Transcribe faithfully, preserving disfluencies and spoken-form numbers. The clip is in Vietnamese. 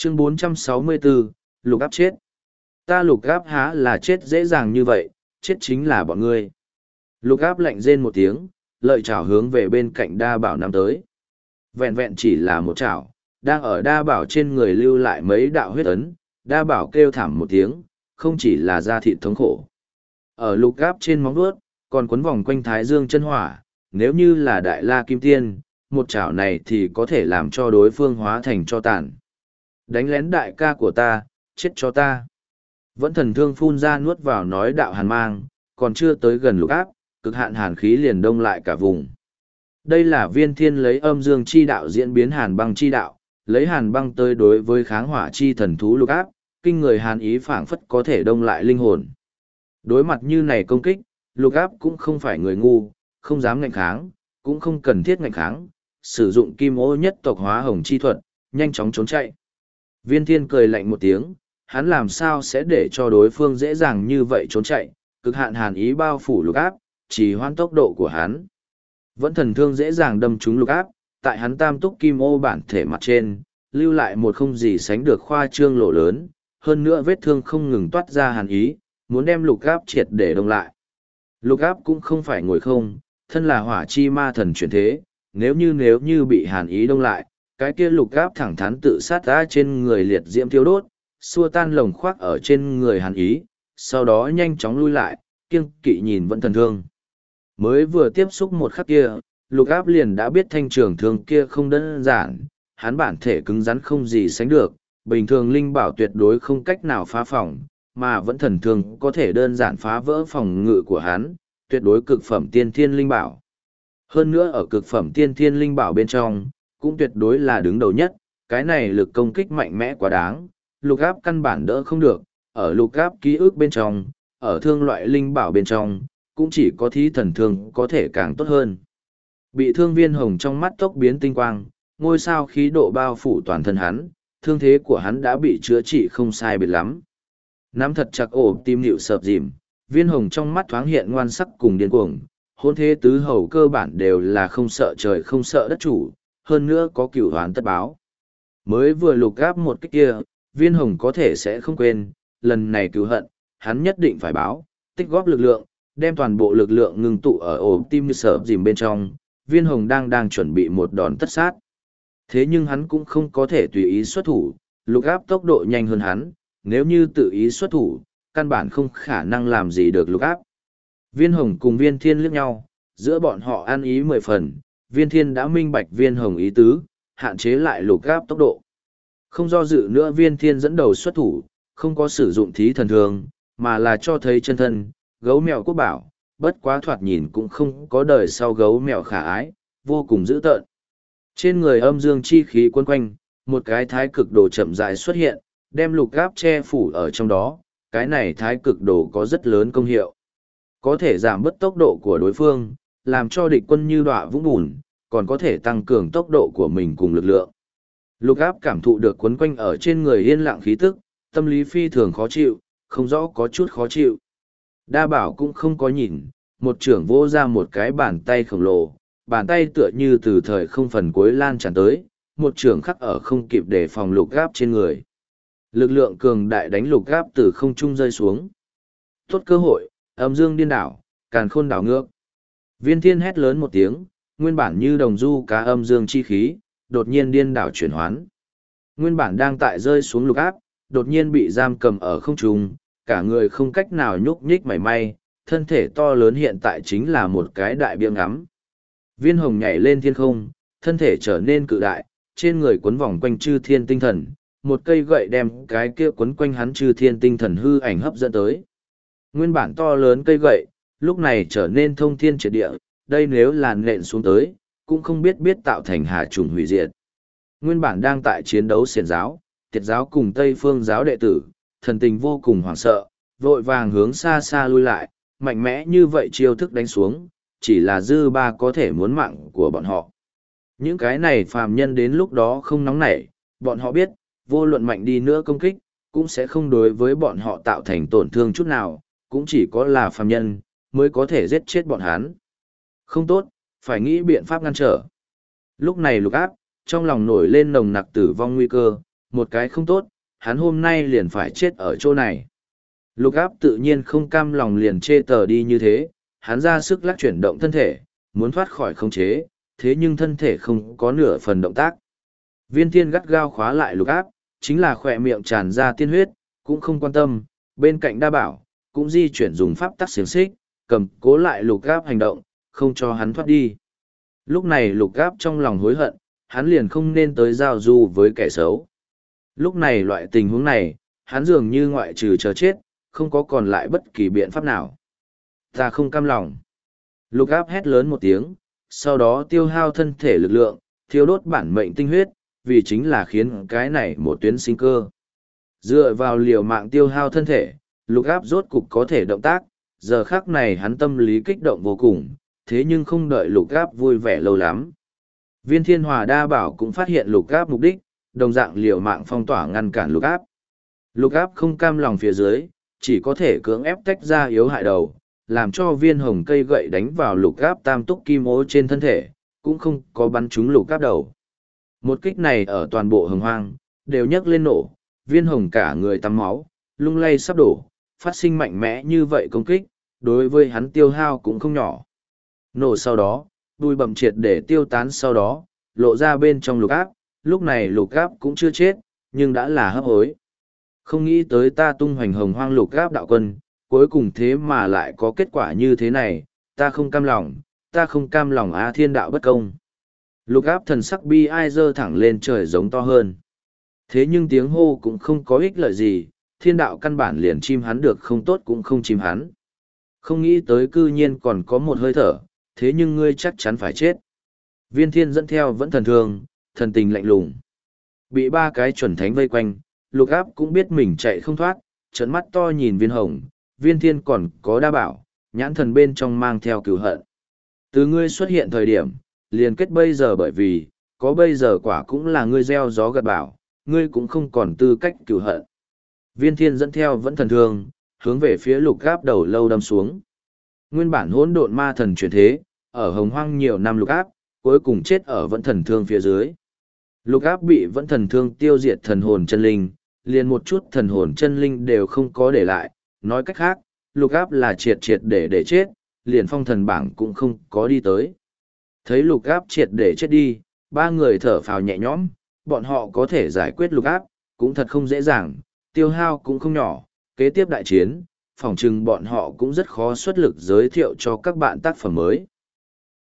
Chương bốn trăm sáu mươi bốn, lục áp chết. Ta lục áp há là chết dễ dàng như vậy, chết chính là bọn ngươi. Lục áp lạnh rên một tiếng, lợi chảo hướng về bên cạnh đa bảo nắm tới. Vẹn vẹn chỉ là một chảo, đang ở đa bảo trên người lưu lại mấy đạo huyết ấn, đa bảo kêu thảm một tiếng, không chỉ là da thịt thống khổ. Ở lục áp trên móng vuốt, còn quấn vòng quanh thái dương chân hỏa, nếu như là đại la kim tiên, một chảo này thì có thể làm cho đối phương hóa thành cho tàn. Đánh lén đại ca của ta, chết cho ta. Vẫn thần thương phun ra nuốt vào nói đạo hàn mang, còn chưa tới gần lục áp, cực hạn hàn khí liền đông lại cả vùng. Đây là viên thiên lấy âm dương chi đạo diễn biến hàn băng chi đạo, lấy hàn băng tới đối với kháng hỏa chi thần thú lục áp, kinh người hàn ý phảng phất có thể đông lại linh hồn. Đối mặt như này công kích, lục áp cũng không phải người ngu, không dám ngạnh kháng, cũng không cần thiết ngạnh kháng, sử dụng kim ô nhất tộc hóa hồng chi thuật, nhanh chóng trốn chạy. Viên thiên cười lạnh một tiếng, hắn làm sao sẽ để cho đối phương dễ dàng như vậy trốn chạy, cực hạn hàn ý bao phủ lục áp, chỉ hoãn tốc độ của hắn. Vẫn thần thương dễ dàng đâm trúng lục áp, tại hắn tam túc kim ô bản thể mặt trên, lưu lại một không gì sánh được khoa trương lỗ lớn, hơn nữa vết thương không ngừng toát ra hàn ý, muốn đem lục áp triệt để đông lại. Lục áp cũng không phải ngồi không, thân là hỏa chi ma thần chuyển thế, nếu như nếu như bị hàn ý đông lại, cái kia lục áp thẳng thắn tự sát ra trên người liệt diễm thiêu đốt, xua tan lồng khoác ở trên người hàn ý, sau đó nhanh chóng lui lại, kiêng kỵ nhìn vẫn thần thương. Mới vừa tiếp xúc một khắc kia, lục áp liền đã biết thanh trường thương kia không đơn giản, hắn bản thể cứng rắn không gì sánh được, bình thường linh bảo tuyệt đối không cách nào phá phòng, mà vẫn thần thương có thể đơn giản phá vỡ phòng ngự của hắn, tuyệt đối cực phẩm tiên thiên linh bảo. Hơn nữa ở cực phẩm tiên thiên linh bảo bên trong, cũng tuyệt đối là đứng đầu nhất, cái này lực công kích mạnh mẽ quá đáng, lục áp căn bản đỡ không được, ở lục áp ký ức bên trong, ở thương loại linh bảo bên trong, cũng chỉ có thí thần thương có thể càng tốt hơn. Bị thương viên hồng trong mắt tốc biến tinh quang, ngôi sao khí độ bao phủ toàn thân hắn, thương thế của hắn đã bị chữa trị không sai biệt lắm. Nắm thật chặt ổ tim nịu sợp dìm, viên hồng trong mắt thoáng hiện ngoan sắc cùng điên cuồng, hôn thế tứ hầu cơ bản đều là không sợ trời không sợ đất chủ, hơn nữa có cửu hoán tất báo. Mới vừa lục gáp một cái kia, viên hồng có thể sẽ không quên, lần này cứu hận, hắn nhất định phải báo, tích góp lực lượng, đem toàn bộ lực lượng ngừng tụ ở ổ tim sở dìm bên trong, viên hồng đang đang chuẩn bị một đòn tất sát. Thế nhưng hắn cũng không có thể tùy ý xuất thủ, lục áp tốc độ nhanh hơn hắn, nếu như tự ý xuất thủ, căn bản không khả năng làm gì được lục áp. Viên hồng cùng viên thiên liếc nhau, giữa bọn họ ăn ý mười phần, viên thiên đã minh bạch viên hồng ý tứ, hạn chế lại lục áp tốc độ. Không do dự nữa viên thiên dẫn đầu xuất thủ, không có sử dụng thí thần thường, mà là cho thấy chân thân, gấu mèo quốc bảo, bất quá thoạt nhìn cũng không có đời sau gấu mèo khả ái, vô cùng dữ tợn. Trên người âm dương chi khí quấn quanh, một cái thái cực đồ chậm rãi xuất hiện, đem lục áp che phủ ở trong đó, cái này thái cực đồ có rất lớn công hiệu. Có thể giảm bớt tốc độ của đối phương, làm cho địch quân như đọa vũng bùn, còn có thể tăng cường tốc độ của mình cùng lực lượng. Lục áp cảm thụ được quấn quanh ở trên người yên lặng khí tức, tâm lý phi thường khó chịu, không rõ có chút khó chịu. Đa bảo cũng không có nhìn, một trưởng vô ra một cái bàn tay khổng lồ, bàn tay tựa như từ thời không phần cuối lan tràn tới, một trưởng khắc ở không kịp để phòng lục áp trên người. Lực lượng cường đại đánh lục áp từ không trung rơi xuống. Tốt cơ hội, âm dương điên đảo, càn khôn đảo ngược. Viên thiên hét lớn một tiếng, nguyên bản như đồng du cá âm dương chi khí, đột nhiên điên đảo chuyển hoán. Nguyên bản đang tại rơi xuống lục áp, đột nhiên bị giam cầm ở không trung, cả người không cách nào nhúc nhích mảy may, thân thể to lớn hiện tại chính là một cái đại biếng ngắm. Viên hồng nhảy lên thiên không, thân thể trở nên cự đại, trên người quấn vòng quanh chư thiên tinh thần, một cây gậy đem cái kia quấn quanh hắn chư thiên tinh thần hư ảnh hấp dẫn tới. Nguyên bản to lớn cây gậy, lúc này trở nên thông thiên triệt địa, đây nếu là nện xuống tới, cũng không biết biết tạo thành hà trùng hủy diệt. Nguyên bản đang tại chiến đấu xiển giáo, tiệt giáo cùng Tây Phương giáo đệ tử, thần tình vô cùng hoảng sợ, vội vàng hướng xa xa lui lại, mạnh mẽ như vậy chiêu thức đánh xuống, chỉ là dư ba có thể muốn mạng của bọn họ. Những cái này phàm nhân đến lúc đó không nóng nảy, bọn họ biết, vô luận mạnh đi nữa công kích, cũng sẽ không đối với bọn họ tạo thành tổn thương chút nào, cũng chỉ có là phàm nhân, mới có thể giết chết bọn hắn. Không tốt, phải nghĩ biện pháp ngăn trở. Lúc này lục áp, trong lòng nổi lên nồng nặc tử vong nguy cơ, một cái không tốt, hắn hôm nay liền phải chết ở chỗ này. Lục áp tự nhiên không cam lòng liền chê tờ đi như thế, hắn ra sức lắc chuyển động thân thể, muốn thoát khỏi khống chế, thế nhưng thân thể không có nửa phần động tác. Viên thiên gắt gao khóa lại lục áp, chính là khỏe miệng tràn ra tiên huyết, cũng không quan tâm, bên cạnh đa bảo, cũng di chuyển dùng pháp tắc xiềng xích, cầm cố lại lục áp hành động, không cho hắn thoát đi. Lúc này lục áp trong lòng hối hận, hắn liền không nên tới giao du với kẻ xấu. Lúc này loại tình huống này, hắn dường như ngoại trừ chờ chết, không có còn lại bất kỳ biện pháp nào. Ta không cam lòng. Lục áp hét lớn một tiếng, sau đó tiêu hao thân thể lực lượng, thiêu đốt bản mệnh tinh huyết, vì chính là khiến cái này một tuyến sinh cơ. Dựa vào liều mạng tiêu hao thân thể, lục áp rốt cục có thể động tác, giờ khắc này hắn tâm lý kích động vô cùng, thế nhưng không đợi lục áp vui vẻ lâu lắm. Viên thiên hòa đa bảo cũng phát hiện lục áp mục đích, đồng dạng liều mạng phong tỏa ngăn cản lục áp. Lục áp không cam lòng phía dưới, chỉ có thể cưỡng ép tách ra yếu hại đầu, làm cho viên hồng cây gậy đánh vào lục áp tam túc kim ô trên thân thể, cũng không có bắn trúng lục áp đầu. Một kích này ở toàn bộ hồng hoang, đều nhấc lên nổ, viên hồng cả người tắm máu, lung lay sắp đổ, phát sinh mạnh mẽ như vậy công kích, đối với hắn tiêu hao cũng không nhỏ. Nổ sau đó, đuôi bầm triệt để tiêu tán sau đó, lộ ra bên trong lục áp, lúc này lục áp cũng chưa chết, nhưng đã là hấp hối. Không nghĩ tới ta tung hoành hồng hoang lục áp đạo quân, cuối cùng thế mà lại có kết quả như thế này, ta không cam lòng, ta không cam lòng á thiên đạo bất công. Lục áp thần sắc bi ai dơ thẳng lên trời giống to hơn. Thế nhưng tiếng hô cũng không có ích lợi gì, thiên đạo căn bản liền chim hắn được không tốt cũng không chim hắn. Không nghĩ tới cư nhiên còn có một hơi thở, thế nhưng ngươi chắc chắn phải chết. Viên thiên dẫn theo vẫn thần thương, thần tình lạnh lùng. Bị ba cái chuẩn thánh vây quanh, lục áp cũng biết mình chạy không thoát, trợn mắt to nhìn viên hồng, viên thiên còn có đa bảo, nhãn thần bên trong mang theo cửu hận. Từ ngươi xuất hiện thời điểm, liền kết bây giờ bởi vì, có bây giờ quả cũng là ngươi gieo gió gặt bảo, ngươi cũng không còn tư cách cửu hận. Viên thiên dẫn theo vẫn thần thương, hướng về phía lục áp đầu lâu đâm xuống. Nguyên bản hỗn độn ma thần chuyển thế, ở hồng hoang nhiều năm lục áp, cuối cùng chết ở vẫn thần thương phía dưới. Lục áp bị vẫn thần thương tiêu diệt thần hồn chân linh, liền một chút thần hồn chân linh đều không có để lại, nói cách khác, lục áp là triệt triệt để để chết, liền phong thần bảng cũng không có đi tới. Thấy lục áp triệt để chết đi, ba người thở phào nhẹ nhõm, bọn họ có thể giải quyết lục áp, cũng thật không dễ dàng, tiêu hao cũng không nhỏ, kế tiếp đại chiến, phỏng chừng bọn họ cũng rất khó xuất lực giới thiệu cho các bạn tác phẩm mới.